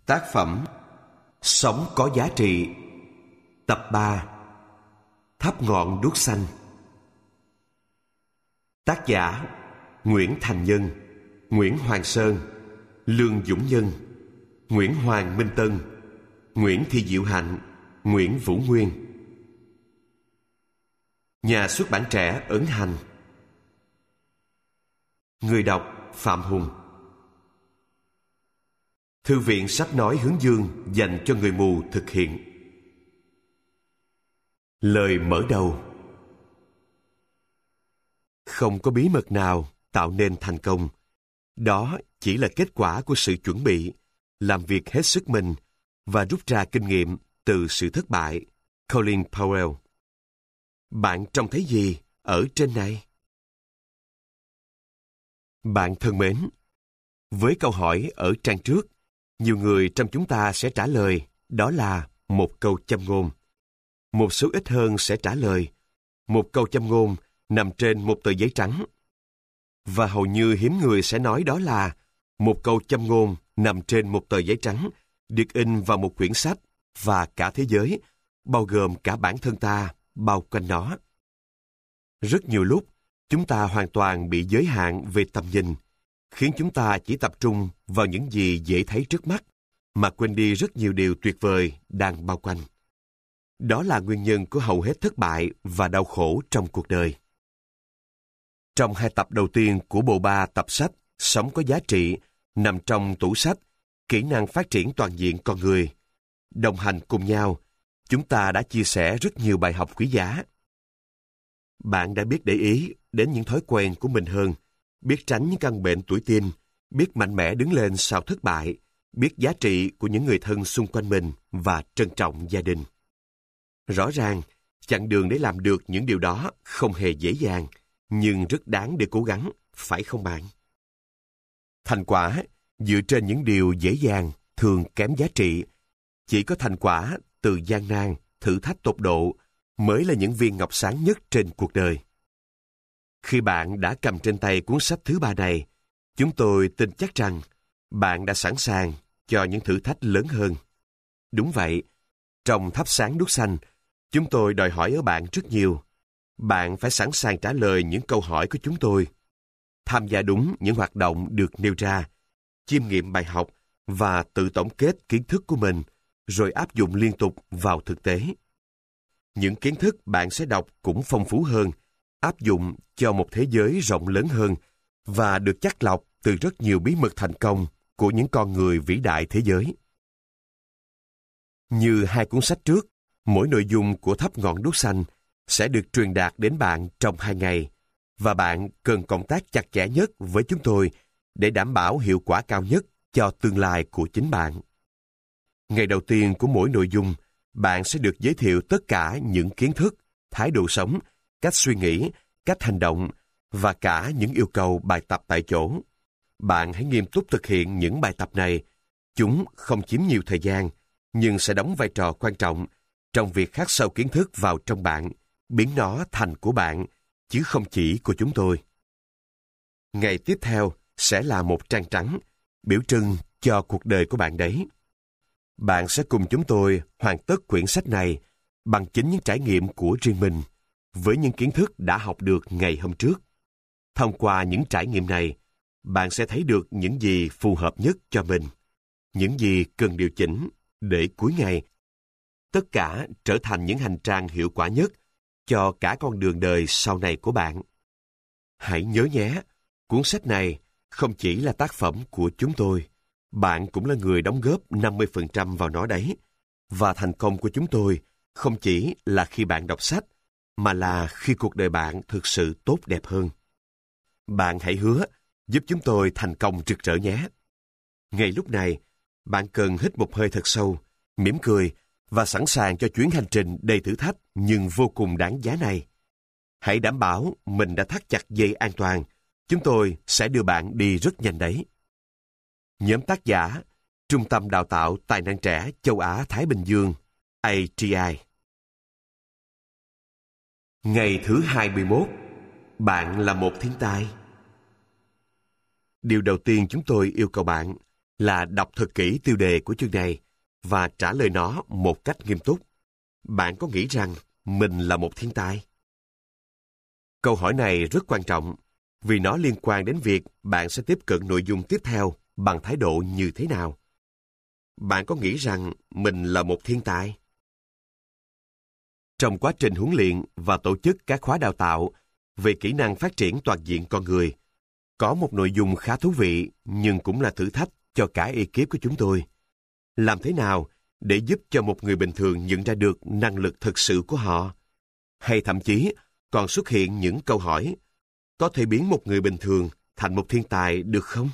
Tác phẩm Sống có giá trị. Tập 3. Thắp ngọn đuốc xanh. Tác giả Nguyễn Thành Nhân, Nguyễn Hoàng Sơn, Lương Dũng Nhân, Nguyễn Hoàng Minh Tân, Nguyễn Thị Diệu Hạnh, Nguyễn Vũ Nguyên. Nhà xuất bản Trẻ Ấn Hành. Người đọc Phạm Hùng. Thư viện sách nói Hướng Dương dành cho người mù thực hiện. Lời mở đầu. Không có bí mật nào tạo nên thành công. Đó chỉ là kết quả của sự chuẩn bị, làm việc hết sức mình và rút ra kinh nghiệm từ sự thất bại. Colin Powell. Bạn trông thấy gì ở trên này? Bạn thân mến, với câu hỏi ở trang trước, nhiều người trong chúng ta sẽ trả lời đó là một câu châm ngôn. Một số ít hơn sẽ trả lời một câu châm ngôn nằm trên một tờ giấy trắng. Và hầu như hiếm người sẽ nói đó là một câu châm ngôn nằm trên một tờ giấy trắng được in vào một quyển sách và cả thế giới, bao gồm cả bản thân ta, bao quanh nó. Rất nhiều lúc, chúng ta hoàn toàn bị giới hạn về tầm nhìn, khiến chúng ta chỉ tập trung vào những gì dễ thấy trước mắt, mà quên đi rất nhiều điều tuyệt vời đang bao quanh. Đó là nguyên nhân của hầu hết thất bại và đau khổ trong cuộc đời. Trong 2 tập đầu tiên của bộ 3 tập sách Sống có giá trị nằm trong tủ sách Kỹ năng phát triển toàn diện con người, đồng hành cùng nhau, chúng ta đã chia sẻ rất nhiều bài học quý giá. Bạn đã biết để ý đến những thói quen của mình hơn, biết tránh những căn bệnh tuổi teen, biết mạnh mẽ đứng lên sau thất bại, biết giá trị của những người thân xung quanh mình và trân trọng gia đình. Rõ ràng, chặng đường để làm được những điều đó không hề dễ dàng, nhưng rất đáng để cố gắng, phải không bạn? Thành quả dựa trên những điều dễ dàng thường kém giá trị. Chỉ có thành quả từ gian nan, thử thách tột độ mới là những viên ngọc sáng nhất trên cuộc đời. Khi bạn đã cầm trên tay cuốn sách thứ 3 này, chúng tôi tin chắc rằng bạn đã sẵn sàng cho những thử thách lớn hơn. Đúng vậy, trong thắp sáng đuốc xanh, chúng tôi đòi hỏi ở bạn rất nhiều. Bạn phải sẵn sàng trả lời những câu hỏi của chúng tôi, tham gia đúng những hoạt động được nêu ra, chiêm nghiệm bài học và tự tổng kết kiến thức của mình, rồi áp dụng liên tục vào thực tế. Những kiến thức bạn sẽ đọc cũng phong phú hơn, áp dụng cho một thế giới rộng lớn hơn và được chắt lọc từ rất nhiều bí mật thành công của những con người vĩ đại thế giới. Như 2 cuốn sách trước, mỗi nội dung của Thắp ngọn đuốc xanh sẽ được truyền đạt đến bạn trong 2 ngày, và bạn cần cộng tác chặt chẽ nhất với chúng tôi để đảm bảo hiệu quả cao nhất cho tương lai của chính bạn. Ngày đầu tiên của mỗi nội dung, bạn sẽ được giới thiệu tất cả những kiến thức, thái độ sống, cách suy nghĩ, cách hành động và cả những yêu cầu bài tập tại chỗ. Bạn hãy nghiêm túc thực hiện những bài tập này. Chúng không chiếm nhiều thời gian, nhưng sẽ đóng vai trò quan trọng trong việc khắc sâu kiến thức vào trong bạn, biến nó thành của bạn, chứ không chỉ của chúng tôi. Ngày tiếp theo sẽ là một trang trắng, biểu trưng cho cuộc đời của bạn đấy. Bạn sẽ cùng chúng tôi hoàn tất quyển sách này bằng chính những trải nghiệm của riêng mình, với những kiến thức đã học được ngày hôm trước. Thông qua những trải nghiệm này, bạn sẽ thấy được những gì phù hợp nhất cho mình, những gì cần điều chỉnh để cuối ngày tất cả trở thành những hành trang hiệu quả nhất cho cả con đường đời sau này của bạn. Hãy nhớ nhé, cuốn sách này không chỉ là tác phẩm của chúng tôi, bạn cũng là người đóng góp 50% vào nó đấy. Và thành công của chúng tôi không chỉ là khi bạn đọc sách, mà là khi cuộc đời bạn thực sự tốt đẹp hơn. Bạn hãy hứa giúp chúng tôi thành công rực rỡ nhé. Ngay lúc này, bạn cần hít một hơi thật sâu, mỉm cười và sẵn sàng cho chuyến hành trình đầy thử thách nhưng vô cùng đáng giá này. Hãy đảm bảo mình đã thắt chặt dây an toàn. Chúng tôi sẽ đưa bạn đi rất nhanh đấy. Nhóm tác giả: Trung tâm Đào tạo Tài năng trẻ Châu Á-Thái Bình Dương, ATI. Ngày thứ 21. Bạn là một thiên tài. Điều đầu tiên chúng tôi yêu cầu bạn là đọc thật kỹ tiêu đề của chương này và trả lời nó một cách nghiêm túc. Bạn có nghĩ rằng mình là một thiên tài? Câu hỏi này rất quan trọng vì nó liên quan đến việc bạn sẽ tiếp cận nội dung tiếp theo bằng thái độ như thế nào. Bạn có nghĩ rằng mình là một thiên tài? Trong quá trình huấn luyện và tổ chức các khóa đào tạo về kỹ năng phát triển toàn diện con người, có một nội dung khá thú vị nhưng cũng là thử thách cho cả ekip của chúng tôi. Làm thế nào để giúp cho một người bình thường nhận ra được năng lực thực sự của họ? Hay thậm chí còn xuất hiện những câu hỏi, có thể biến một người bình thường thành một thiên tài được không?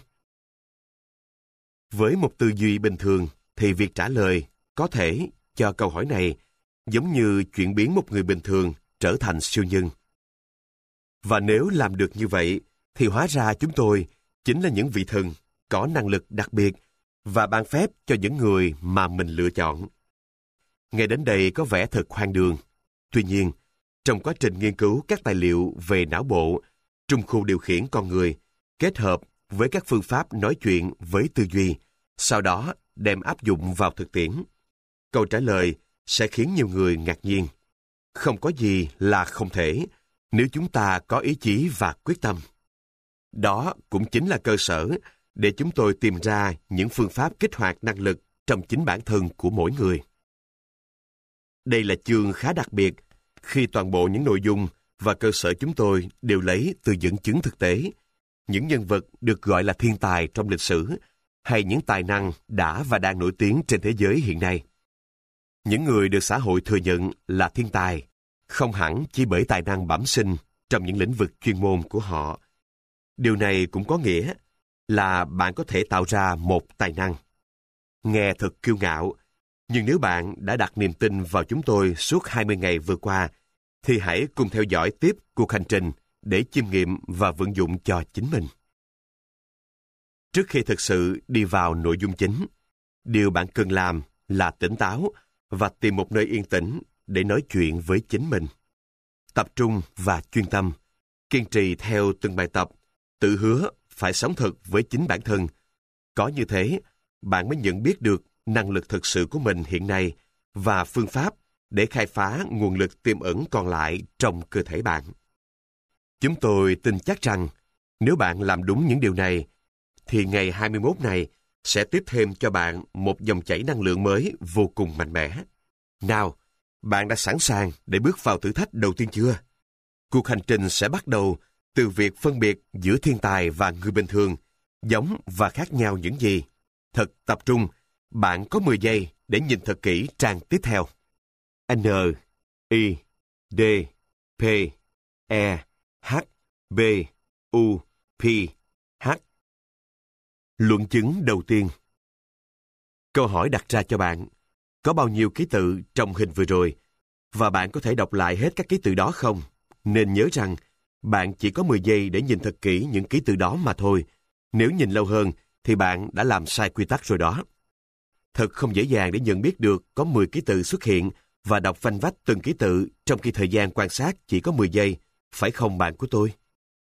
Với một tư duy bình thường thì việc trả lời có thể cho câu hỏi này giống như chuyển biến một người bình thường trở thành siêu nhân. Và nếu làm được như vậy, thì hóa ra chúng tôi chính là những vị thần có năng lực đặc biệt và ban phép cho những người mà mình lựa chọn. Nghe đến đây có vẻ thật hoang đường. Tuy nhiên, trong quá trình nghiên cứu các tài liệu về não bộ, trung khu điều khiển con người, kết hợp với các phương pháp nói chuyện với tư duy, sau đó đem áp dụng vào thực tiễn, câu trả lời sẽ khiến nhiều người ngạc nhiên. Không có gì là không thể nếu chúng ta có ý chí và quyết tâm. Đó cũng chính là cơ sở để chúng tôi tìm ra những phương pháp kích hoạt năng lực trong chính bản thân của mỗi người. Đây là chương khá đặc biệt khi toàn bộ những nội dung và cơ sở chúng tôi đều lấy từ dẫn chứng thực tế, những nhân vật được gọi là thiên tài trong lịch sử hay những tài năng đã và đang nổi tiếng trên thế giới hiện nay. Những người được xã hội thừa nhận là thiên tài, không hẳn chỉ bởi tài năng bẩm sinh trong những lĩnh vực chuyên môn của họ. Điều này cũng có nghĩa là bạn có thể tạo ra một tài năng. Nghe thật kiêu ngạo, nhưng nếu bạn đã đặt niềm tin vào chúng tôi suốt 20 ngày vừa qua, thì hãy cùng theo dõi tiếp cuộc hành trình để chiêm nghiệm và vận dụng cho chính mình. Trước khi thực sự đi vào nội dung chính, điều bạn cần làm là tỉnh táo và tìm một nơi yên tĩnh để nói chuyện với chính mình. Tập trung và chuyên tâm, kiên trì theo từng bài tập, tự hứa phải sống thật với chính bản thân. Có như thế, bạn mới nhận biết được năng lực thực sự của mình hiện nay và phương pháp để khai phá nguồn lực tiềm ẩn còn lại trong cơ thể bạn. Chúng tôi tin chắc rằng nếu bạn làm đúng những điều này, thì ngày 21 này sẽ tiếp thêm cho bạn một dòng chảy năng lượng mới vô cùng mạnh mẽ. Nào, bạn đã sẵn sàng để bước vào thử thách đầu tiên chưa? Cuộc hành trình sẽ bắt đầu từ việc phân biệt giữa thiên tài và người bình thường, giống và khác nhau những gì. Thật tập trung, bạn có 10 giây để nhìn thật kỹ trang tiếp theo. N, I, D, P, E, H, B, U, P, H. Luận chứng đầu tiên. Câu hỏi đặt ra cho bạn, có bao nhiêu ký tự trong hình vừa rồi? Và bạn có thể đọc lại hết các ký tự đó không? Nên nhớ rằng, bạn chỉ có 10 giây để nhìn thật kỹ những ký tự đó mà thôi. Nếu nhìn lâu hơn, thì bạn đã làm sai quy tắc rồi đó. Thật không dễ dàng để nhận biết được có 10 ký tự xuất hiện và đọc vanh vách từng ký tự trong khi thời gian quan sát chỉ có 10 giây, phải không bạn của tôi?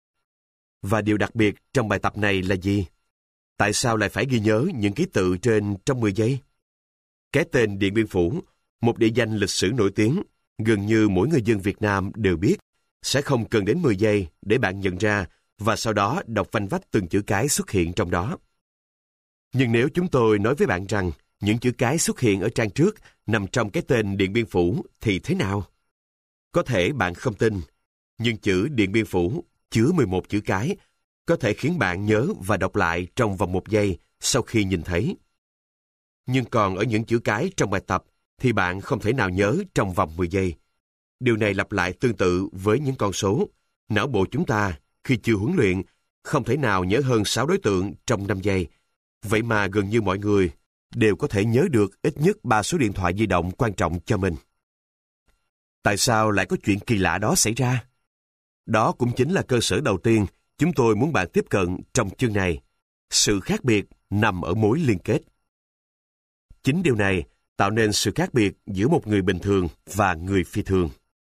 Và điều đặc biệt trong bài tập này là gì? Tại sao lại phải ghi nhớ những ký tự trên trong 10 giây? Cái tên Điện Biên Phủ, một địa danh lịch sử nổi tiếng, gần như mỗi người dân Việt Nam đều biết, sẽ không cần đến 10 giây để bạn nhận ra và sau đó đọc vanh vách từng chữ cái xuất hiện trong đó. Nhưng nếu chúng tôi nói với bạn rằng những chữ cái xuất hiện ở trang trước nằm trong cái tên Điện Biên Phủ thì thế nào? Có thể bạn không tin, nhưng chữ Điện Biên Phủ chứa 11 chữ cái, có thể khiến bạn nhớ và đọc lại trong vòng 1 giây sau khi nhìn thấy. Nhưng còn ở những chữ cái trong bài tập thì bạn không thể nào nhớ trong vòng 10 giây. Điều này lặp lại tương tự với những con số. Não bộ chúng ta, khi chưa huấn luyện, không thể nào nhớ hơn 6 đối tượng trong 5 giây. Vậy mà gần như mọi người đều có thể nhớ được ít nhất 3 số điện thoại di động quan trọng cho mình. Tại sao lại có chuyện kỳ lạ đó xảy ra? Đó cũng chính là cơ sở đầu tiên chúng tôi muốn bạn tiếp cận trong chương này. Sự khác biệt nằm ở mối liên kết. Chính điều này tạo nên sự khác biệt giữa một người bình thường và người phi thường.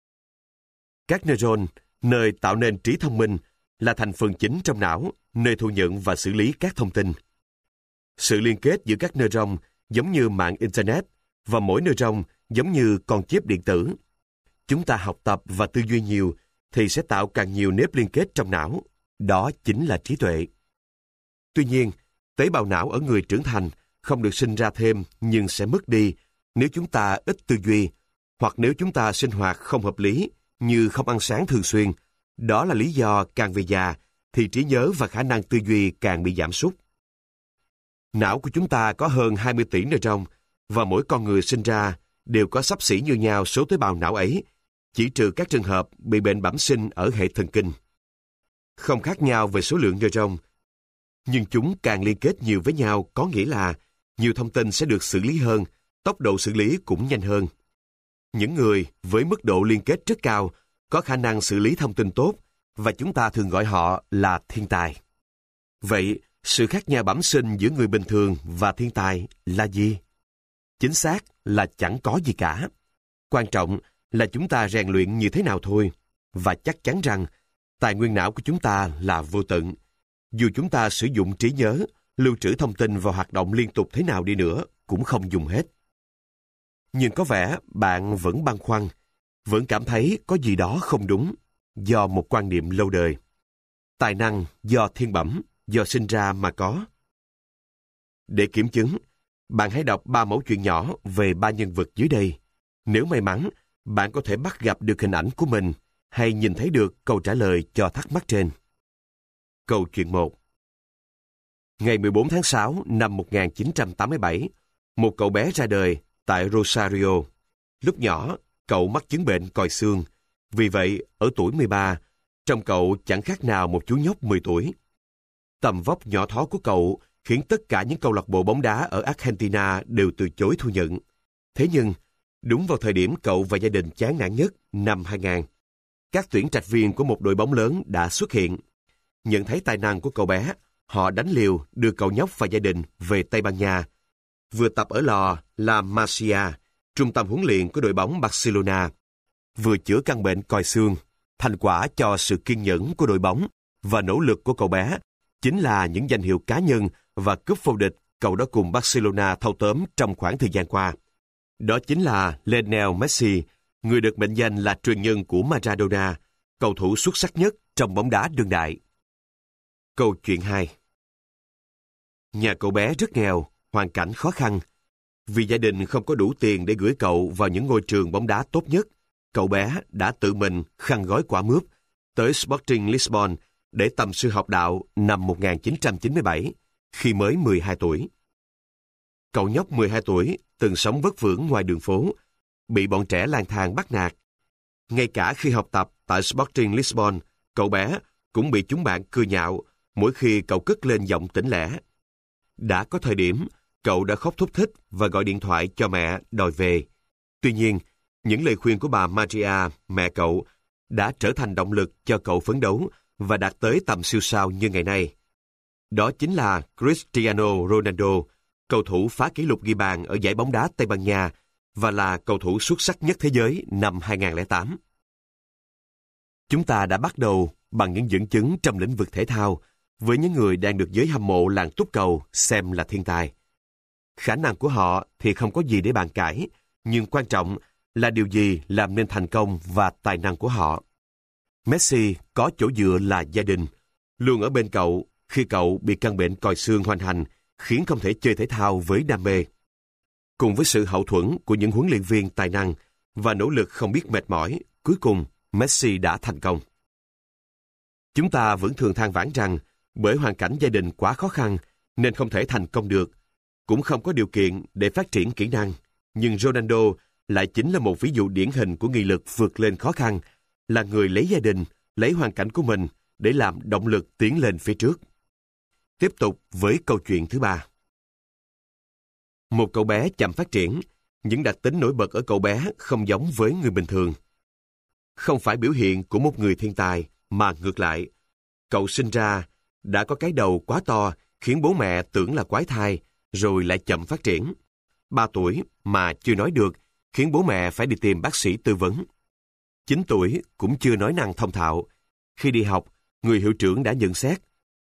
Các neuron, nơi tạo nên trí thông minh, là thành phần chính trong não, nơi thu nhận và xử lý các thông tin. Sự liên kết giữa các neuron giống như mạng Internet và mỗi neuron giống như con chip điện tử. Chúng ta học tập và tư duy nhiều thì sẽ tạo càng nhiều nếp liên kết trong não. Đó chính là trí tuệ. Tuy nhiên, tế bào não ở người trưởng thành không được sinh ra thêm nhưng sẽ mất đi nếu chúng ta ít tư duy hoặc nếu chúng ta sinh hoạt không hợp lý như không ăn sáng thường xuyên. Đó là lý do càng về già thì trí nhớ và khả năng tư duy càng bị giảm sút. Não của chúng ta có hơn 20 tỷ neuron và mỗi con người sinh ra đều có xấp xỉ như nhau số tế bào não ấy, chỉ trừ các trường hợp bị bệnh bẩm sinh ở hệ thần kinh. Không khác nhau về số lượng neuron, nhưng chúng càng liên kết nhiều với nhau có nghĩa là nhiều thông tin sẽ được xử lý hơn, tốc độ xử lý cũng nhanh hơn. Những người với mức độ liên kết rất cao có khả năng xử lý thông tin tốt và chúng ta thường gọi họ là thiên tài. Vậy, sự khác nhau bẩm sinh giữa người bình thường và thiên tài là gì? Chính xác là chẳng có gì cả. Quan trọng là chúng ta rèn luyện như thế nào thôi. Và chắc chắn rằng tài nguyên não của chúng ta là vô tận. Dù chúng ta sử dụng trí nhớ, lưu trữ thông tin và hoạt động liên tục thế nào đi nữa cũng không dùng hết. Nhưng có vẻ bạn vẫn băn khoăn, vẫn cảm thấy có gì đó không đúng do một quan niệm lâu đời. Tài năng do thiên bẩm, do sinh ra mà có. Để kiểm chứng, bạn hãy đọc 3 mẩu chuyện nhỏ về 3 nhân vật dưới đây. Nếu may mắn, bạn có thể bắt gặp được hình ảnh của mình hay nhìn thấy được câu trả lời cho thắc mắc trên. Câu chuyện 1. Ngày 14 tháng 6 năm 1987, một cậu bé ra đời tại Rosario. Lúc nhỏ, cậu mắc chứng bệnh còi xương. Vì vậy, ở tuổi 13, trông cậu chẳng khác nào một chú nhóc 10 tuổi. Tầm vóc nhỏ thó của cậu khiến tất cả những câu lạc bộ bóng đá ở Argentina đều từ chối thu nhận. Thế nhưng, đúng vào thời điểm cậu và gia đình chán nản nhất năm 2000, các tuyển trạch viên của một đội bóng lớn đã xuất hiện. Nhận thấy tài năng của cậu bé, họ đánh liều đưa cậu nhóc và gia đình về Tây Ban Nha. Vừa tập ở lò La Masia, trung tâm huấn luyện của đội bóng Barcelona, vừa chữa căn bệnh còi xương. Thành quả cho sự kiên nhẫn của đội bóng và nỗ lực của cậu bé chính là những danh hiệu cá nhân và cúp vô địch cậu đã cùng Barcelona thâu tóm trong khoảng thời gian qua. Đó chính là Lionel Messi, người được mệnh danh là truyền nhân của Maradona, cầu thủ xuất sắc nhất trong bóng đá đương đại. Câu chuyện 2. Nhà cậu bé rất nghèo, hoàn cảnh khó khăn. Vì gia đình không có đủ tiền để gửi cậu vào những ngôi trường bóng đá tốt nhất, cậu bé đã tự mình khăn gói quả mướp tới Sporting Lisbon để tầm sư học đạo năm 1997, khi mới 12 tuổi. Cậu nhóc 12 tuổi từng sống vất vưởng ngoài đường phố, bị bọn trẻ lang thang bắt nạt. Ngay cả khi học tập tại Sporting Lisbon, cậu bé cũng bị chúng bạn cười nhạo mỗi khi cậu cất lên giọng tỉnh lẻ. Đã có thời điểm, cậu đã khóc thút thít và gọi điện thoại cho mẹ đòi về. Tuy nhiên, những lời khuyên của bà Maria, mẹ cậu, đã trở thành động lực cho cậu phấn đấu và đạt tới tầm siêu sao như ngày nay. Đó chính là Cristiano Ronaldo, cầu thủ phá kỷ lục ghi bàn ở giải bóng đá Tây Ban Nha và là cầu thủ xuất sắc nhất thế giới năm 2008. Chúng ta đã bắt đầu bằng những dẫn chứng trong lĩnh vực thể thao với những người đang được giới hâm mộ làng túc cầu xem là thiên tài. Khả năng của họ thì không có gì để bàn cãi, nhưng quan trọng là điều gì làm nên thành công và tài năng của họ. Messi có chỗ dựa là gia đình, luôn ở bên cậu khi cậu bị căn bệnh còi xương hoành hành, khiến không thể chơi thể thao với đam mê. Cùng với sự hậu thuẫn của những huấn luyện viên tài năng và nỗ lực không biết mệt mỏi, cuối cùng Messi đã thành công. Chúng ta vẫn thường than vãn rằng bởi hoàn cảnh gia đình quá khó khăn nên không thể thành công được, cũng không có điều kiện để phát triển kỹ năng. Nhưng Ronaldo lại chính là một ví dụ điển hình của nghị lực vượt lên khó khăn, là người lấy gia đình, lấy hoàn cảnh của mình để làm động lực tiến lên phía trước. Tiếp tục với câu chuyện thứ 3. Một cậu bé chậm phát triển, những đặc tính nổi bật ở cậu bé không giống với người bình thường. Không phải biểu hiện của một người thiên tài, mà ngược lại. Cậu sinh ra đã có cái đầu quá to khiến bố mẹ tưởng là quái thai, rồi lại chậm phát triển. 3 tuổi mà chưa nói được khiến bố mẹ phải đi tìm bác sĩ tư vấn. 9 tuổi cũng chưa nói năng thông thạo. Khi đi học, người hiệu trưởng đã nhận xét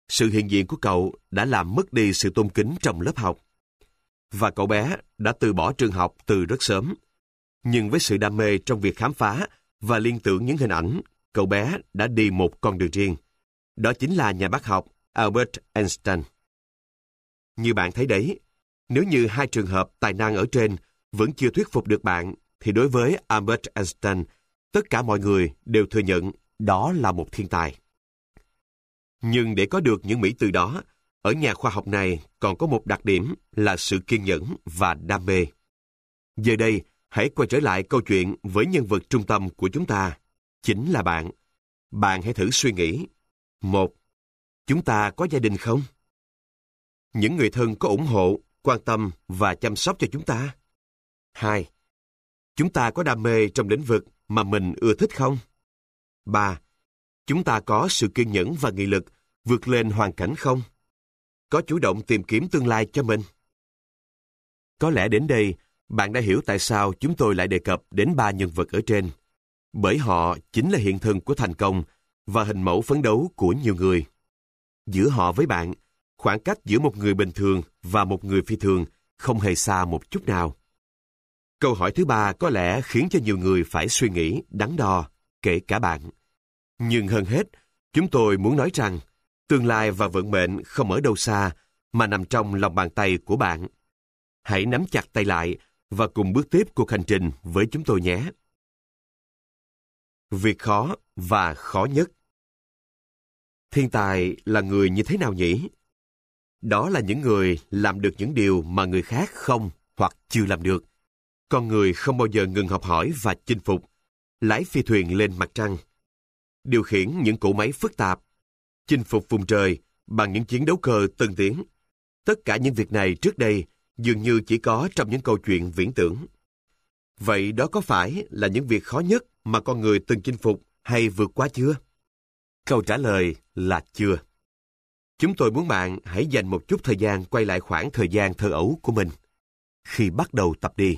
Sự hiện diện của cậu đã làm mất đi sự tôn kính trong lớp học. Và cậu bé đã từ bỏ trường học từ rất sớm. Nhưng với sự đam mê trong việc khám phá và liên tưởng những hình ảnh, cậu bé đã đi một con đường riêng. Đó chính là nhà bác học Albert Einstein. Như bạn thấy đấy, nếu như hai trường hợp tài năng ở trên vẫn chưa thuyết phục được bạn, thì đối với Albert Einstein, tất cả mọi người đều thừa nhận đó là một thiên tài. Nhưng để có được những mỹ từ đó, ở nhà khoa học này còn có một đặc điểm là sự kiên nhẫn và đam mê. Giờ đây, hãy quay trở lại câu chuyện với nhân vật trung tâm của chúng ta, chính là bạn. Bạn hãy thử suy nghĩ. 1. Chúng ta có gia đình không? Những người thân có ủng hộ, quan tâm và chăm sóc cho chúng ta? 2. Chúng ta có đam mê trong lĩnh vực mà mình ưa thích không? 3. Chúng ta có sự kiên nhẫn và nghị lực vượt lên hoàn cảnh không? Có chủ động tìm kiếm tương lai cho mình? Có lẽ đến đây, bạn đã hiểu tại sao chúng tôi lại đề cập đến 3 nhân vật ở trên. Bởi họ chính là hiện thân của thành công và hình mẫu phấn đấu của nhiều người. Giữa họ với bạn, khoảng cách giữa một người bình thường và một người phi thường không hề xa một chút nào. Câu hỏi thứ 3 có lẽ khiến cho nhiều người phải suy nghĩ, đắn đo, kể cả bạn. Nhưng hơn hết, chúng tôi muốn nói rằng tương lai và vận mệnh không ở đâu xa mà nằm trong lòng bàn tay của bạn. Hãy nắm chặt tay lại và cùng bước tiếp cuộc hành trình với chúng tôi nhé. Việc khó và khó nhất. Thiên tài là người như thế nào nhỉ? Đó là những người làm được những điều mà người khác không hoặc chưa làm được. Con người không bao giờ ngừng học hỏi và chinh phục, lái phi thuyền lên mặt trăng, điều khiển những cỗ máy phức tạp, chinh phục vùng trời bằng những chiến đấu cơ tân tiến. Tất cả những việc này trước đây dường như chỉ có trong những câu chuyện viễn tưởng. Vậy đó có phải là những việc khó nhất mà con người từng chinh phục hay vượt qua chưa? Câu trả lời là chưa. Chúng tôi muốn bạn hãy dành một chút thời gian quay lại khoảng thời gian thơ ấu của mình, khi bắt đầu tập đi.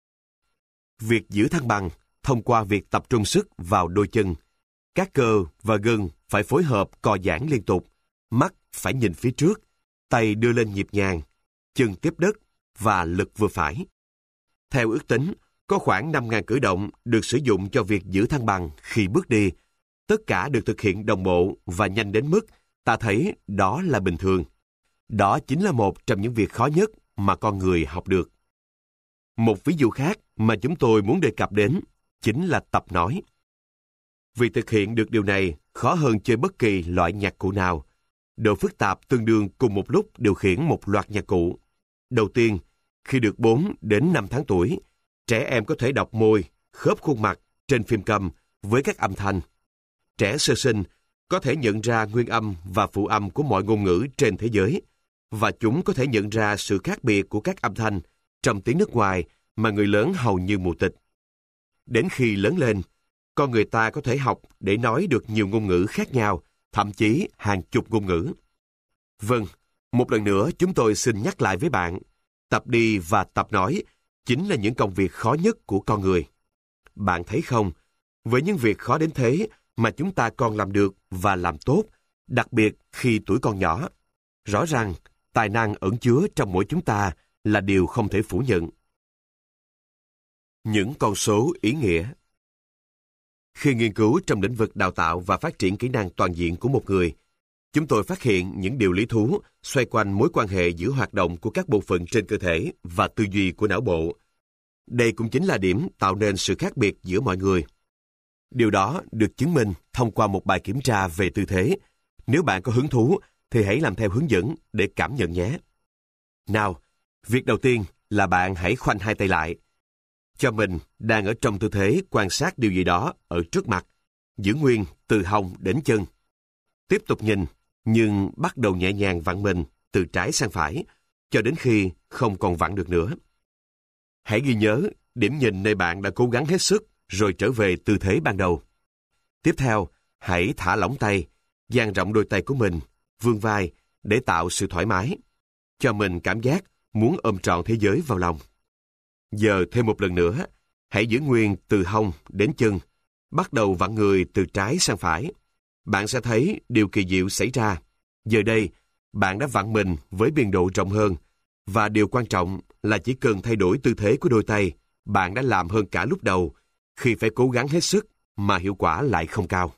Việc giữ thăng bằng thông qua việc tập trung sức vào đôi chân, các cơ và gân phải phối hợp co giãn liên tục, mắt phải nhìn phía trước, tay đưa lên nhịp nhàng, chân tiếp đất và lực vừa phải. Theo ước tính, có khoảng 5.000 cử động được sử dụng cho việc giữ thăng bằng khi bước đi. Tất cả được thực hiện đồng bộ và nhanh đến mức ta thấy đó là bình thường. Đó chính là một trong những việc khó nhất mà con người học được. Một ví dụ khác mà chúng tôi muốn đề cập đến chính là tập nói. Vì thực hiện được điều này khó hơn chơi bất kỳ loại nhạc cụ nào. Độ phức tạp tương đương cùng một lúc điều khiển một loạt nhạc cụ. Đầu tiên, khi được 4 đến 5 tháng tuổi, trẻ em có thể đọc môi, khớp khuôn mặt trên phim cầm với các âm thanh. Trẻ sơ sinh có thể nhận ra nguyên âm và phụ âm của mọi ngôn ngữ trên thế giới, và chúng có thể nhận ra sự khác biệt của các âm thanh trong tiếng nước ngoài mà người lớn hầu như mù tịch. Đến khi lớn lên, con người ta có thể học để nói được nhiều ngôn ngữ khác nhau, thậm chí hàng chục ngôn ngữ. Vâng, một lần nữa chúng tôi xin nhắc lại với bạn, tập đi và tập nói chính là những công việc khó nhất của con người. Bạn thấy không, với những việc khó đến thế mà chúng ta còn làm được và làm tốt, đặc biệt khi tuổi còn nhỏ. Rõ ràng, tài năng ẩn chứa trong mỗi chúng ta là điều không thể phủ nhận. Những con số ý nghĩa. Khi nghiên cứu trong lĩnh vực đào tạo và phát triển kỹ năng toàn diện của một người, chúng tôi phát hiện những điều lý thú xoay quanh mối quan hệ giữa hoạt động của các bộ phận trên cơ thể và tư duy của não bộ. Đây cũng chính là điểm tạo nên sự khác biệt giữa mọi người. Điều đó được chứng minh thông qua một bài kiểm tra về tư thế. Nếu bạn có hứng thú, thì hãy làm theo hướng dẫn để cảm nhận nhé. Nào, việc đầu tiên là bạn hãy khoanh hai tay lại. Cho mình đang ở trong tư thế quan sát điều gì đó ở trước mặt, giữ nguyên từ hông đến chân. Tiếp tục nhìn, nhưng bắt đầu nhẹ nhàng vặn mình từ trái sang phải, cho đến khi không còn vặn được nữa. Hãy ghi nhớ điểm nhìn nơi bạn đã cố gắng hết sức, rồi trở về tư thế ban đầu. Tiếp theo, hãy thả lỏng tay, dang rộng đôi tay của mình, vươn vai để tạo sự thoải mái. Cho mình cảm giác muốn ôm trọn thế giới vào lòng. Giờ thêm một lần nữa, hãy giữ nguyên từ hông đến chân, bắt đầu vặn người từ trái sang phải. Bạn sẽ thấy điều kỳ diệu xảy ra. Giờ đây, bạn đã vặn mình với biên độ rộng hơn, và điều quan trọng là chỉ cần thay đổi tư thế của đôi tay, bạn đã làm hơn cả lúc đầu, khi phải cố gắng hết sức mà hiệu quả lại không cao.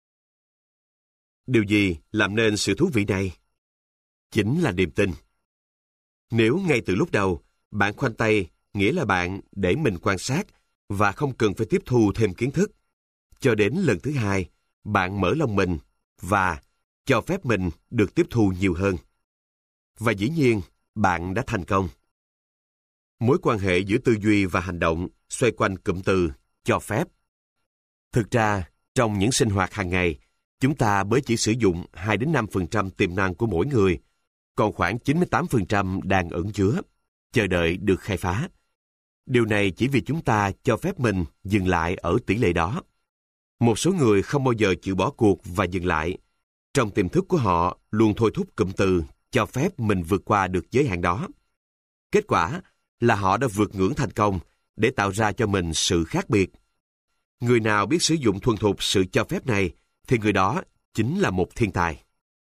Điều gì làm nên sự thú vị này? Chính là niềm tin. Nếu ngay từ lúc đầu, bạn khoanh tay, nghĩa là bạn để mình quan sát và không cần phải tiếp thu thêm kiến thức. Cho đến lần thứ hai, bạn mở lòng mình và cho phép mình được tiếp thu nhiều hơn. Và dĩ nhiên, bạn đã thành công. Mối quan hệ giữa tư duy và hành động xoay quanh cụm từ cho phép. Thực ra, trong những sinh hoạt hàng ngày, chúng ta mới chỉ sử dụng 2-5% tiềm năng của mỗi người, còn khoảng 98% đang ẩn chứa, chờ đợi được khai phá. Điều này chỉ vì chúng ta cho phép mình dừng lại ở tỷ lệ đó. Một số người không bao giờ chịu bỏ cuộc và dừng lại. Trong tiềm thức của họ luôn thôi thúc cụm từ cho phép mình vượt qua được giới hạn đó. Kết quả là họ đã vượt ngưỡng thành công để tạo ra cho mình sự khác biệt. Người nào biết sử dụng thuần thục sự cho phép này thì người đó chính là một thiên tài.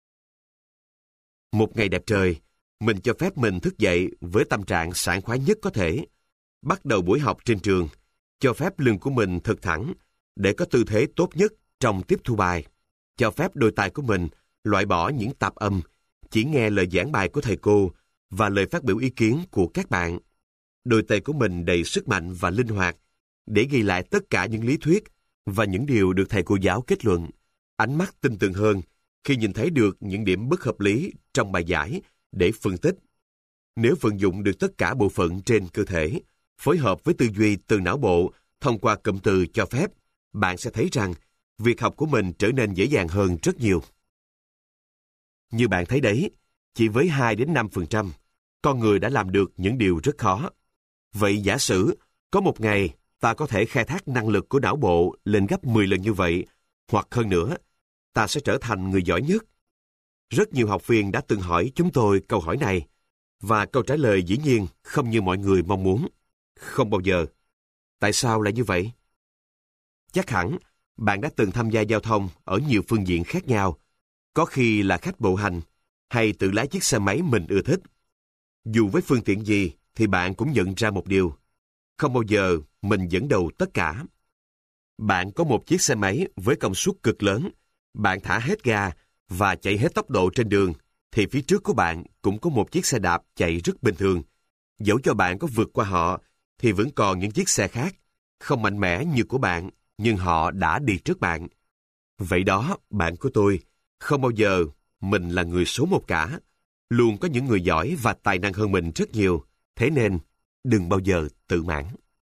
Một ngày đẹp trời, mình cho phép mình thức dậy với tâm trạng sảng khoái nhất có thể. Bắt đầu buổi học trên trường, cho phép lưng của mình thật thẳng để có tư thế tốt nhất trong tiếp thu bài. Cho phép đôi tai của mình loại bỏ những tạp âm, chỉ nghe lời giảng bài của thầy cô và lời phát biểu ý kiến của các bạn. Đôi tay của mình đầy sức mạnh và linh hoạt để ghi lại tất cả những lý thuyết và những điều được thầy cô giáo kết luận. Ánh mắt tin tưởng hơn khi nhìn thấy được những điểm bất hợp lý trong bài giải để phân tích. Nếu vận dụng được tất cả bộ phận trên cơ thể, phối hợp với tư duy từ não bộ thông qua cụm từ cho phép, bạn sẽ thấy rằng việc học của mình trở nên dễ dàng hơn rất nhiều. Như bạn thấy đấy, chỉ với 2-5%, con người đã làm được những điều rất khó. Vậy giả sử, có một ngày ta có thể khai thác năng lực của não bộ lên gấp 10 lần như vậy, hoặc hơn nữa, ta sẽ trở thành người giỏi nhất. Rất nhiều học viên đã từng hỏi chúng tôi câu hỏi này, và câu trả lời dĩ nhiên không như mọi người mong muốn. Không bao giờ. Tại sao lại như vậy? Chắc hẳn, bạn đã từng tham gia giao thông ở nhiều phương diện khác nhau, có khi là khách bộ hành, hay tự lái chiếc xe máy mình ưa thích. Dù với phương tiện gì, thì bạn cũng nhận ra một điều. Không bao giờ mình dẫn đầu tất cả. Bạn có một chiếc xe máy với công suất cực lớn, bạn thả hết ga và chạy hết tốc độ trên đường, thì phía trước của bạn cũng có một chiếc xe đạp chạy rất bình thường. Dẫu cho bạn có vượt qua họ, thì vẫn còn những chiếc xe khác, không mạnh mẽ như của bạn, nhưng họ đã đi trước bạn. Vậy đó, bạn của tôi, không bao giờ mình là người số một cả. Luôn có những người giỏi và tài năng hơn mình rất nhiều, thế nên đừng bao giờ tự mãn.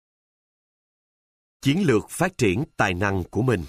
Chiến lược phát triển tài năng của mình.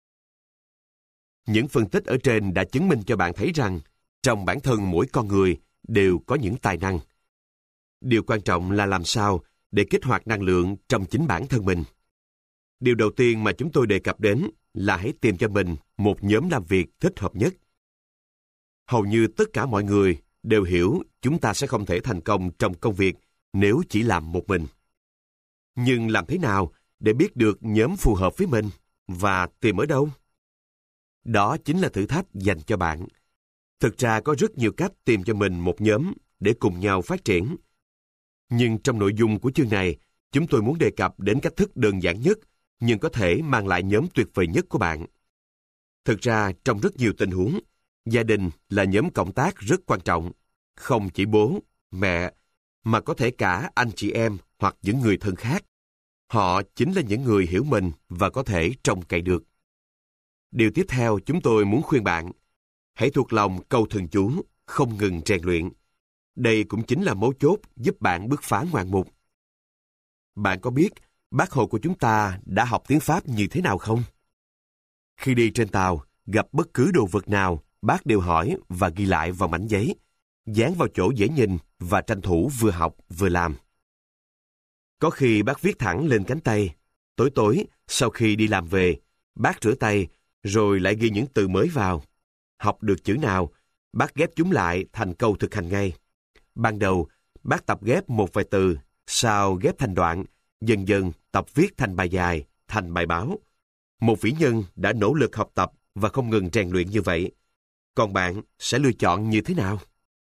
Những phân tích ở trên đã chứng minh cho bạn thấy rằng trong bản thân mỗi con người đều có những tài năng. Điều quan trọng là làm sao để kích hoạt năng lượng trong chính bản thân mình. Điều đầu tiên mà chúng tôi đề cập đến là hãy tìm cho mình một nhóm làm việc thích hợp nhất. Hầu như tất cả mọi người đều hiểu chúng ta sẽ không thể thành công trong công việc nếu chỉ làm một mình. Nhưng làm thế nào để biết được nhóm phù hợp với mình và tìm ở đâu? Đó chính là thử thách dành cho bạn. Thực ra có rất nhiều cách tìm cho mình một nhóm để cùng nhau phát triển. Nhưng trong nội dung của chương này, chúng tôi muốn đề cập đến cách thức đơn giản nhất nhưng có thể mang lại nhóm tuyệt vời nhất của bạn. Thực ra, trong rất nhiều tình huống, gia đình là nhóm cộng tác rất quan trọng. Không chỉ bố, mẹ, mà có thể cả anh chị em hoặc những người thân khác. Họ chính là những người hiểu mình và có thể trông cậy được. Điều tiếp theo chúng tôi muốn khuyên bạn, hãy thuộc lòng câu thần chú, không ngừng rèn luyện. Đây cũng chính là mấu chốt giúp bạn bứt phá ngoạn mục. Bạn có biết Bác Hồ của chúng ta đã học tiếng Pháp như thế nào không? Khi đi trên tàu, gặp bất cứ đồ vật nào, bác đều hỏi và ghi lại vào mảnh giấy, dán vào chỗ dễ nhìn và tranh thủ vừa học vừa làm. Có khi bác viết thẳng lên cánh tay. Tối tối, sau khi đi làm về, bác rửa tay, rồi lại ghi những từ mới vào. Học được chữ nào, bác ghép chúng lại thành câu thực hành ngay. Ban đầu, bác tập ghép một vài từ, sau ghép thành đoạn, dần dần tập viết thành bài dài, thành bài báo. Một vĩ nhân đã nỗ lực học tập và không ngừng rèn luyện như vậy. Còn bạn sẽ lựa chọn như thế nào?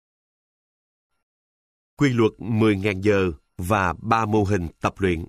Quy luật 10.000 giờ và 3 mô hình tập luyện.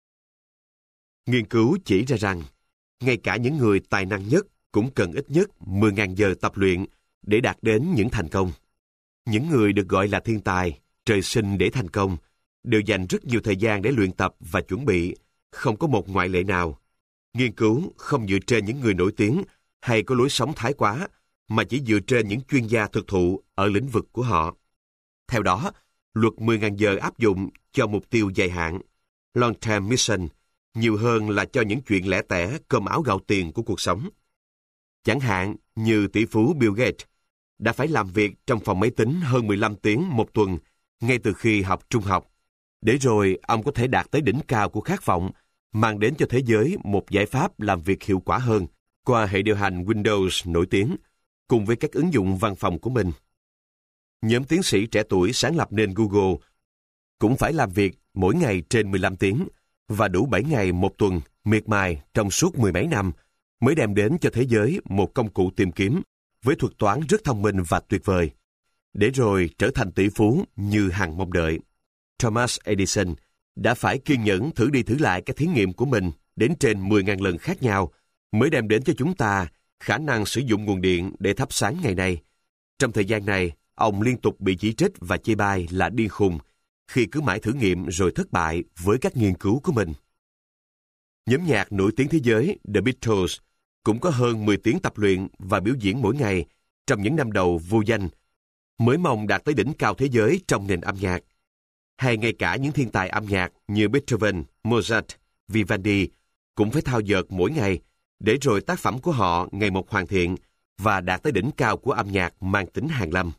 Nghiên cứu chỉ ra rằng, ngay cả những người tài năng nhất cũng cần ít nhất 10.000 giờ tập luyện để đạt đến những thành công. Những người được gọi là thiên tài, trời sinh để thành công, đều dành rất nhiều thời gian để luyện tập và chuẩn bị, không có một ngoại lệ nào. Nghiên cứu không dựa trên những người nổi tiếng hay có lối sống thái quá, mà chỉ dựa trên những chuyên gia thực thụ ở lĩnh vực của họ. Theo đó, luật 10.000 giờ áp dụng cho mục tiêu dài hạn, long-term mission, nhiều hơn là cho những chuyện lẻ tẻ cơm áo gạo tiền của cuộc sống. Chẳng hạn như tỷ phú Bill Gates đã phải làm việc trong phòng máy tính hơn 15 tiếng một tuần ngay từ khi học trung học, để rồi ông có thể đạt tới đỉnh cao của khát vọng, mang đến cho thế giới một giải pháp làm việc hiệu quả hơn qua hệ điều hành Windows nổi tiếng, cùng với các ứng dụng văn phòng của mình. Nhóm tiến sĩ trẻ tuổi sáng lập nên Google cũng phải làm việc mỗi ngày trên 15 tiếng và đủ 7 ngày một tuần miệt mài trong suốt 10 mấy năm mới đem đến cho thế giới một công cụ tìm kiếm với thuật toán rất thông minh và tuyệt vời, để rồi trở thành tỷ phú như hằng mong đợi. Thomas Edison đã phải kiên nhẫn thử đi thử lại các thí nghiệm của mình đến trên 10.000 lần khác nhau mới đem đến cho chúng ta khả năng sử dụng nguồn điện để thắp sáng ngày nay. Trong thời gian này, ông liên tục bị chỉ trích và chê bai là điên khùng khi cứ mãi thử nghiệm rồi thất bại với các nghiên cứu của mình. Nhóm nhạc nổi tiếng thế giới The Beatles cũng có hơn 10 tiếng tập luyện và biểu diễn mỗi ngày trong những năm đầu vô danh, mới mong đạt tới đỉnh cao thế giới trong nền âm nhạc. Hay ngay cả những thiên tài âm nhạc như Beethoven, Mozart, Vivaldi cũng phải thao dượt mỗi ngày, để rồi tác phẩm của họ ngày một hoàn thiện và đạt tới đỉnh cao của âm nhạc mang tính hàn lâm.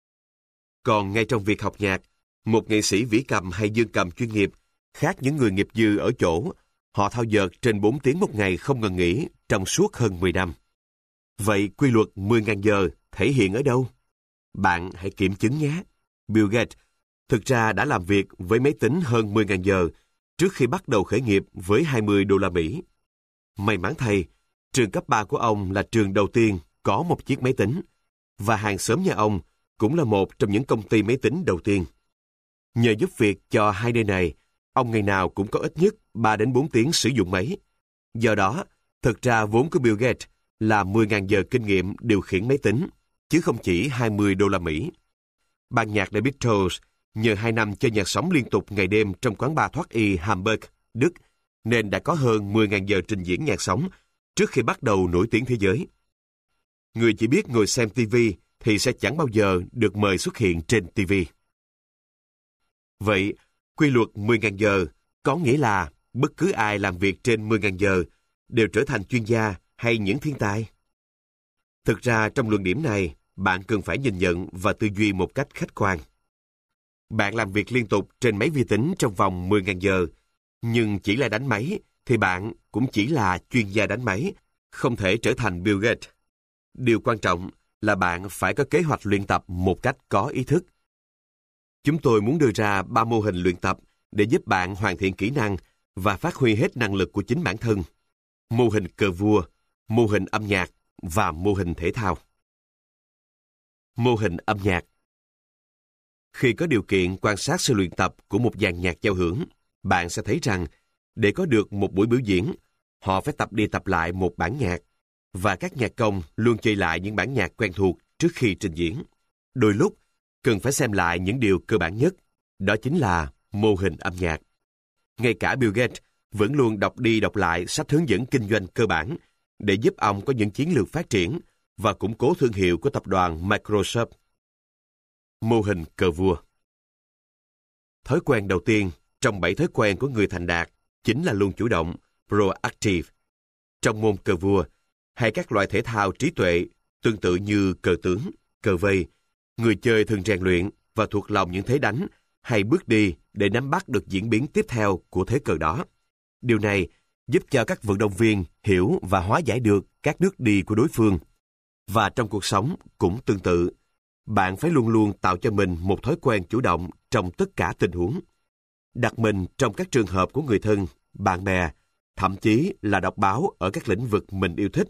Còn ngay trong việc học nhạc, một nghệ sĩ vĩ cầm hay dương cầm chuyên nghiệp khác những người nghiệp dư ở chỗ, họ thao dượt trên 4 tiếng một ngày không ngừng nghỉ trong suốt hơn 10 năm. Vậy quy luật 10.000 giờ thể hiện ở đâu? Bạn hãy kiểm chứng nhé. Bill Gates thực ra đã làm việc với máy tính hơn 10.000 giờ trước khi bắt đầu khởi nghiệp với 20 đô la Mỹ. May mắn thay, trường cấp 3 của ông là trường đầu tiên có một chiếc máy tính, và hàng xóm nhà ông cũng là một trong những công ty máy tính đầu tiên. Nhờ giúp việc cho hai nơi này, ông ngày nào cũng có ít nhất 3 đến 4 tiếng sử dụng máy. Do đó, thực ra vốn của Bill Gates là 10.000 giờ kinh nghiệm điều khiển máy tính, chứ không chỉ 20 đô la Mỹ. Ban nhạc The Beatles nhờ 2 năm chơi nhạc sống liên tục ngày đêm trong quán bar thoát y Hamburg, Đức, nên đã có hơn 10.000 giờ trình diễn nhạc sống trước khi bắt đầu nổi tiếng thế giới. Người chỉ biết ngồi xem TV thì sẽ chẳng bao giờ được mời xuất hiện trên TV. Vậy, quy luật 10.000 giờ có nghĩa là bất cứ ai làm việc trên 10.000 giờ đều trở thành chuyên gia hay những thiên tài? Thực ra trong luận điểm này, bạn cần phải nhìn nhận và tư duy một cách khách quan. Bạn làm việc liên tục trên máy vi tính trong vòng 10.000 giờ, nhưng chỉ là đánh máy thì bạn cũng chỉ là chuyên gia đánh máy, không thể trở thành Bill Gates. Điều quan trọng là bạn phải có kế hoạch luyện tập một cách có ý thức. Chúng tôi muốn đưa ra 3 mô hình luyện tập để giúp bạn hoàn thiện kỹ năng và phát huy hết năng lực của chính bản thân. Mô hình cờ vua, mô hình âm nhạc và mô hình thể thao. Mô hình âm nhạc. Khi có điều kiện quan sát sự luyện tập của một dàn nhạc giao hưởng, bạn sẽ thấy rằng để có được một buổi biểu diễn, họ phải tập đi tập lại một bản nhạc, và các nhạc công luôn chơi lại những bản nhạc quen thuộc trước khi trình diễn. Đôi lúc, cần phải xem lại những điều cơ bản nhất, đó chính là mô hình âm nhạc. Ngay cả Bill Gates vẫn luôn đọc đi đọc lại sách hướng dẫn kinh doanh cơ bản để giúp ông có những chiến lược phát triển và củng cố thương hiệu của tập đoàn Microsoft. Mô hình cờ vua. Thói quen đầu tiên trong 7 thói quen của người thành đạt chính là luôn chủ động, proactive. Trong môn cờ vua, hay các loại thể thao trí tuệ tương tự như cờ tướng, cờ vây, người chơi thường rèn luyện và thuộc lòng những thế đánh hay bước đi để nắm bắt được diễn biến tiếp theo của thế cờ đó. Điều này giúp cho các vận động viên hiểu và hóa giải được các bước đi của đối phương. Và trong cuộc sống cũng tương tự, bạn phải luôn luôn tạo cho mình một thói quen chủ động trong tất cả tình huống. Đặt mình trong các trường hợp của người thân, bạn bè, thậm chí là đọc báo ở các lĩnh vực mình yêu thích,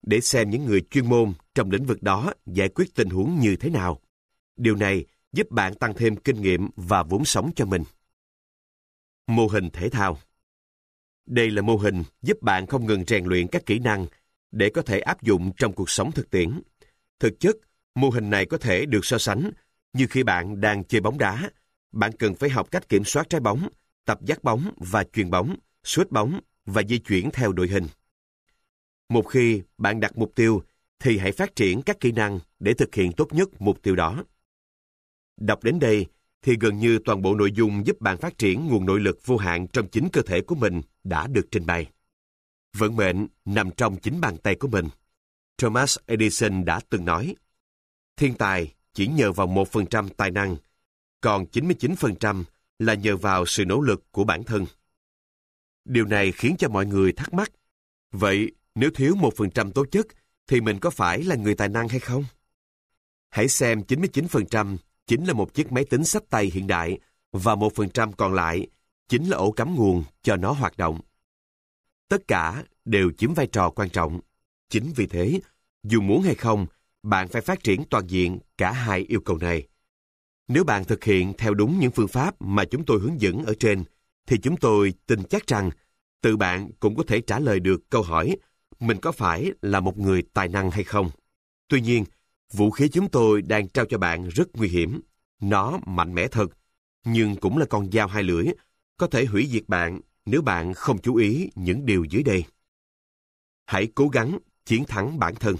để xem những người chuyên môn trong lĩnh vực đó giải quyết tình huống như thế nào. Điều này giúp bạn tăng thêm kinh nghiệm và vốn sống cho mình. Mô hình thể thao. Đây là mô hình giúp bạn không ngừng rèn luyện các kỹ năng để có thể áp dụng trong cuộc sống thực tiễn. Thực chất, mô hình này có thể được so sánh như khi bạn đang chơi bóng đá, bạn cần phải học cách kiểm soát trái bóng, tập dắt bóng và chuyền bóng, sút bóng và di chuyển theo đội hình. Một khi bạn đặt mục tiêu, thì hãy phát triển các kỹ năng để thực hiện tốt nhất mục tiêu đó. Đọc đến đây, thì gần như toàn bộ nội dung giúp bạn phát triển nguồn nội lực vô hạn trong chính cơ thể của mình đã được trình bày. Vận mệnh nằm trong chính bàn tay của mình. Thomas Edison đã từng nói, thiên tài chỉ nhờ vào 1% tài năng, còn 99% là nhờ vào sự nỗ lực của bản thân. Điều này khiến cho mọi người thắc mắc, vậy nếu thiếu 1% tố chất, thì mình có phải là người tài năng hay không? Hãy xem 99% chính là một chiếc máy tính xách tay hiện đại, và 1% còn lại chính là ổ cắm nguồn cho nó hoạt động. Tất cả đều chiếm vai trò quan trọng. Chính vì thế, dù muốn hay không, bạn phải phát triển toàn diện cả hai yêu cầu này. Nếu bạn thực hiện theo đúng những phương pháp mà chúng tôi hướng dẫn ở trên, thì chúng tôi tin chắc rằng tự bạn cũng có thể trả lời được câu hỏi mình có phải là một người tài năng hay không. Tuy nhiên, vũ khí chúng tôi đang trao cho bạn rất nguy hiểm. Nó mạnh mẽ thật, nhưng cũng là con dao hai lưỡi, có thể hủy diệt bạn nếu bạn không chú ý những điều dưới đây. Hãy cố gắng chiến thắng bản thân.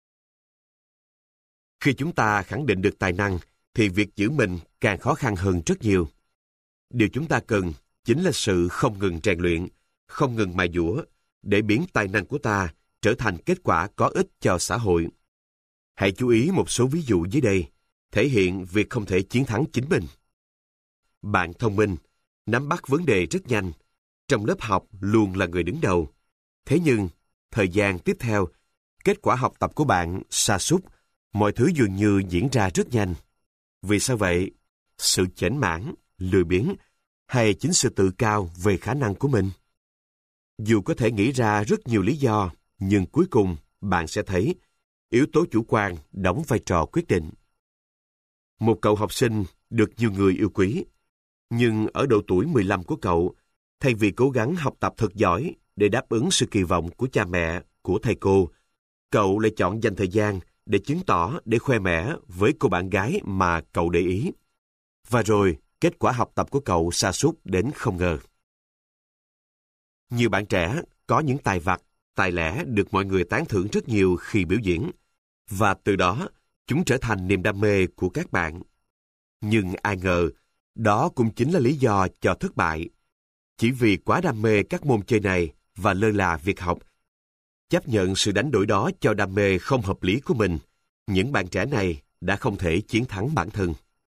Khi chúng ta khẳng định được tài năng, thì việc giữ mình càng khó khăn hơn rất nhiều. Điều chúng ta cần chính là sự không ngừng rèn luyện, không ngừng mài dũa, để biến tài năng của ta trở thành kết quả có ích cho xã hội. Hãy chú ý một số ví dụ dưới đây, thể hiện việc không thể chiến thắng chính mình. Bạn thông minh, nắm bắt vấn đề rất nhanh, trong lớp học luôn là người đứng đầu. Thế nhưng, thời gian tiếp theo, kết quả học tập của bạn sa sút, mọi thứ dường như diễn ra rất nhanh. Vì sao vậy? Sự chểnh mảng, lười biếng, hay chính sự tự cao về khả năng của mình? Dù có thể nghĩ ra rất nhiều lý do, nhưng cuối cùng bạn sẽ thấy yếu tố chủ quan đóng vai trò quyết định. Một cậu học sinh được nhiều người yêu quý, nhưng ở độ tuổi 15 của cậu, thay vì cố gắng học tập thật giỏi để đáp ứng sự kỳ vọng của cha mẹ, của thầy cô, cậu lại chọn dành thời gian để chứng tỏ, để khoe mẽ với cô bạn gái mà cậu để ý. Và rồi, kết quả học tập của cậu sa sút đến không ngờ. Nhiều bạn trẻ có những tài vặt, tài lẻ được mọi người tán thưởng rất nhiều khi biểu diễn, và từ đó chúng trở thành niềm đam mê của các bạn. Nhưng ai ngờ, đó cũng chính là lý do cho thất bại. Chỉ vì quá đam mê các môn chơi này và lơ là việc học, chấp nhận sự đánh đổi đó cho đam mê không hợp lý của mình, những bạn trẻ này đã không thể chiến thắng bản thân.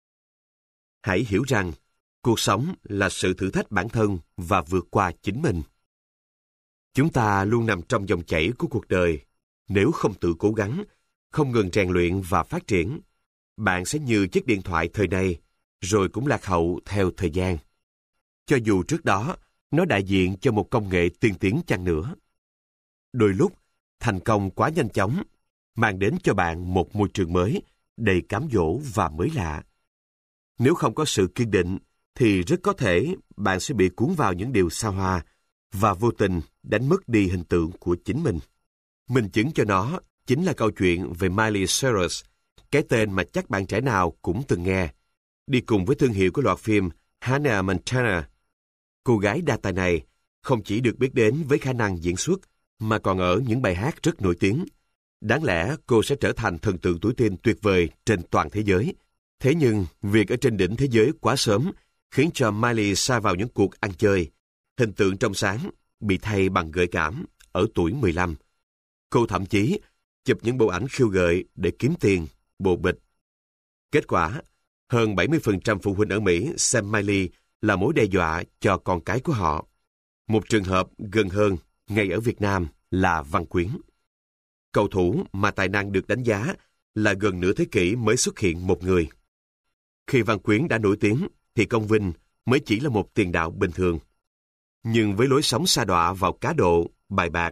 Hãy hiểu rằng, cuộc sống là sự thử thách bản thân và vượt qua chính mình. Chúng ta luôn nằm trong dòng chảy của cuộc đời. Nếu không tự cố gắng, không ngừng rèn luyện và phát triển, bạn sẽ như chiếc điện thoại thời nay, rồi cũng lạc hậu theo thời gian. Cho dù trước đó, nó đại diện cho một công nghệ tiên tiến chăng nữa. Đôi lúc, thành công quá nhanh chóng, mang đến cho bạn một môi trường mới, đầy cám dỗ và mới lạ. Nếu không có sự kiên định, thì rất có thể bạn sẽ bị cuốn vào những điều xa hoa và vô tình đánh mất đi hình tượng của chính mình. Minh chứng cho nó chính là câu chuyện về Miley Cyrus, cái tên mà chắc bạn trẻ nào cũng từng nghe, đi cùng với thương hiệu của loạt phim Hannah Montana. Cô gái đa tài này không chỉ được biết đến với khả năng diễn xuất, mà còn ở những bài hát rất nổi tiếng. Đáng lẽ cô sẽ trở thành thần tượng tuổi teen tuyệt vời trên toàn thế giới. Thế nhưng, việc ở trên đỉnh thế giới quá sớm khiến cho Miley sa vào những cuộc ăn chơi. Hình tượng trong sáng bị thay bằng gợi cảm ở tuổi 15. Cô thậm chí chụp những bộ ảnh khiêu gợi để kiếm tiền, bồ bịch. Kết quả, hơn 70% phụ huynh ở Mỹ xem Miley là mối đe dọa cho con cái của họ. Một trường hợp gần hơn, ngay ở Việt Nam, là Văn Quyến. Cầu thủ mà tài năng được đánh giá là gần nửa thế kỷ mới xuất hiện một người. Khi Văn Quyến đã nổi tiếng, thì Công Vinh mới chỉ là một tiền đạo bình thường. Nhưng với lối sống sa đọa vào cá độ, bài bạc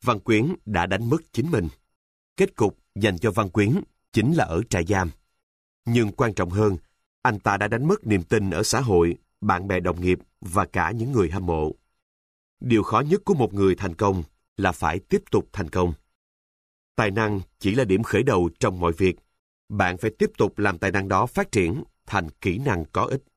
Văn Quyến đã đánh mất chính mình. Kết cục dành cho Văn Quyến chính là ở trại giam. Nhưng quan trọng hơn, anh ta đã đánh mất niềm tin ở xã hội, bạn bè đồng nghiệp và cả những người hâm mộ. Điều khó nhất của một người thành công là phải tiếp tục thành công. Tài năng chỉ là điểm khởi đầu trong mọi việc. Bạn phải tiếp tục làm tài năng đó phát triển thành kỹ năng có ích.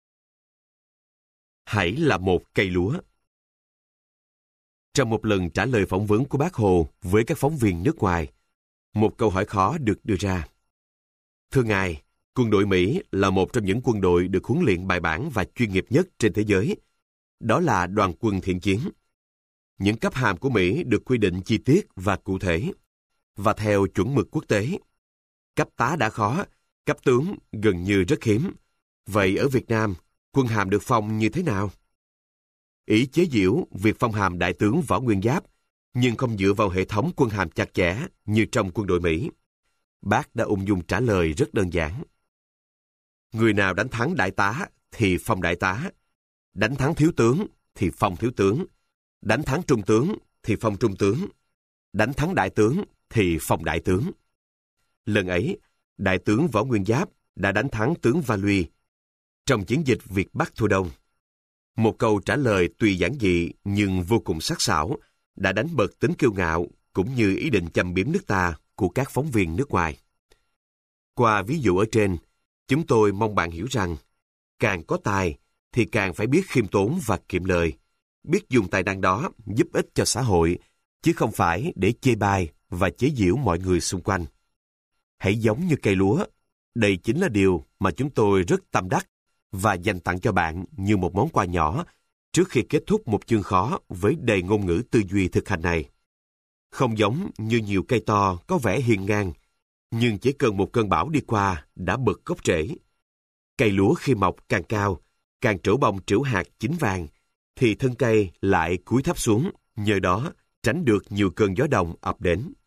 Hãy là một cây lúa. Trong một lần trả lời phỏng vấn của Bác Hồ với các phóng viên nước ngoài, một câu hỏi khó được đưa ra. Thưa Ngài, quân đội Mỹ là một trong những quân đội được huấn luyện bài bản và chuyên nghiệp nhất trên thế giới. Đó là đoàn quân thiện chiến. Những cấp hàm của Mỹ được quy định chi tiết và cụ thể, và theo chuẩn mực quốc tế. Cấp tá đã khó, cấp tướng gần như rất hiếm. Vậy ở Việt Nam, quân hàm được phong như thế nào? Ý chế giễu việc phong hàm đại tướng Võ Nguyên Giáp, nhưng không dựa vào hệ thống quân hàm chặt chẽ như trong quân đội Mỹ. Bác đã ung dung trả lời rất đơn giản. Người nào đánh thắng đại tá thì phong đại tá, đánh thắng thiếu tướng thì phong thiếu tướng, đánh thắng trung tướng thì phong trung tướng, đánh thắng đại tướng thì phong đại tướng. Lần ấy, đại tướng Võ Nguyên Giáp đã đánh thắng tướng Valois trong chiến dịch Việt Bắc Thu Đông. Một câu trả lời tuy giản dị nhưng vô cùng sắc sảo đã đánh bật tính kiêu ngạo cũng như ý định châm biếm nước ta của các phóng viên nước ngoài. Qua ví dụ ở trên, chúng tôi mong bạn hiểu rằng càng có tài thì càng phải biết khiêm tốn và kiệm lời, biết dùng tài năng đó giúp ích cho xã hội, chứ không phải để chê bai và chế giễu mọi người xung quanh. Hãy giống như cây lúa, đây chính là điều mà chúng tôi rất tâm đắc và dành tặng cho bạn như một món quà nhỏ trước khi kết thúc một chương khó với đầy ngôn ngữ tư duy thực hành này. Không giống như nhiều cây to có vẻ hiên ngang, nhưng chỉ cần một cơn bão đi qua đã bật gốc rễ. Cây lúa khi mọc càng cao, càng trổ bông trĩu hạt chín vàng, thì thân cây lại cúi thấp xuống, nhờ đó tránh được nhiều cơn gió đông ập đến.